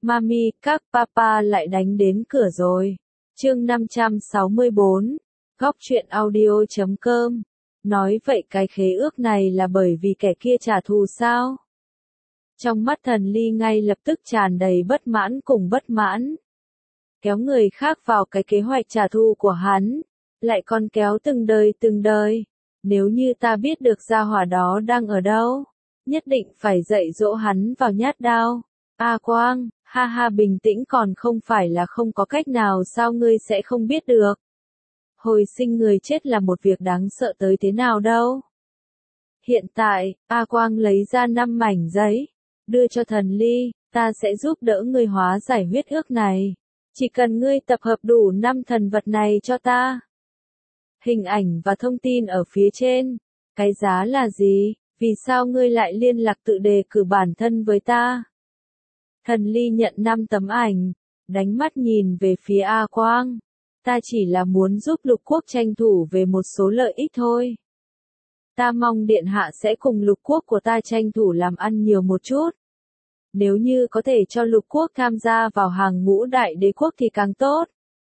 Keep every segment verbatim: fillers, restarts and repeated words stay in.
Mami, các papa lại đánh đến cửa rồi. Chương năm trăm sáu mươi bốn, Góc truyện audio chấm com. Nói vậy cái khế ước này là bởi vì kẻ kia trả thù sao? Trong mắt Thần Ly ngay lập tức tràn đầy bất mãn cùng bất mãn. Kéo người khác vào cái kế hoạch trả thù của hắn, lại còn kéo từng đời từng đời. Nếu như ta biết được gia hỏa đó đang ở đâu, nhất định phải dạy dỗ hắn vào nhát đao. A Quang, ha ha, bình tĩnh còn không phải là không có cách nào sao ngươi sẽ không biết được. Hồi sinh người chết là một việc đáng sợ tới thế nào đâu. Hiện tại, A Quang lấy ra năm mảnh giấy, đưa cho Thần Ly, ta sẽ giúp đỡ ngươi hóa giải huyết ước này. Chỉ cần ngươi tập hợp đủ năm thần vật này cho ta. Hình ảnh và thông tin ở phía trên. Cái giá là gì? Vì sao ngươi lại liên lạc tự đề cử bản thân với ta? Thần Ly nhận năm tấm ảnh, đánh mắt nhìn về phía A Quang. Ta chỉ là muốn giúp lục quốc tranh thủ về một số lợi ích thôi. Ta mong điện hạ sẽ cùng lục quốc của ta tranh thủ làm ăn nhiều một chút. Nếu như có thể cho lục quốc tham gia vào hàng ngũ đại đế quốc thì càng tốt.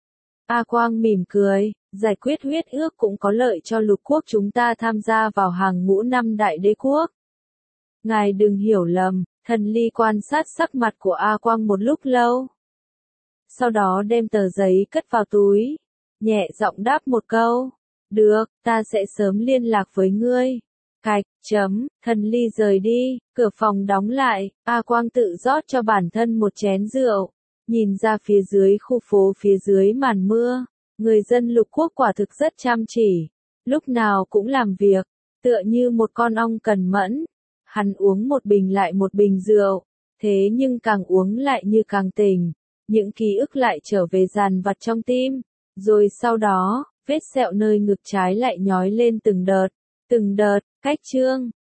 A Quang mỉm cười, giải quyết huyết ước cũng có lợi cho lục quốc chúng ta tham gia vào hàng ngũ năm đại đế quốc. Ngài đừng hiểu lầm, Thần Ly quan sát sắc mặt của A Quang một lúc lâu. Sau đó đem tờ giấy cất vào túi, nhẹ giọng đáp một câu. Được, ta sẽ sớm liên lạc với ngươi. Cạch, chấm, Thần Ly rời đi, cửa phòng đóng lại, A Quang tự rót cho bản thân một chén rượu, nhìn ra phía dưới khu phố phía dưới màn mưa, người dân lục quốc quả thực rất chăm chỉ, lúc nào cũng làm việc, tựa như một con ong cần mẫn. Hắn uống một bình lại một bình rượu, thế nhưng càng uống lại như càng tỉnh, những ký ức lại trở về dàn vặt trong tim, rồi sau đó, vết sẹo nơi ngực trái lại nhói lên từng đợt, từng đợt, cách chương.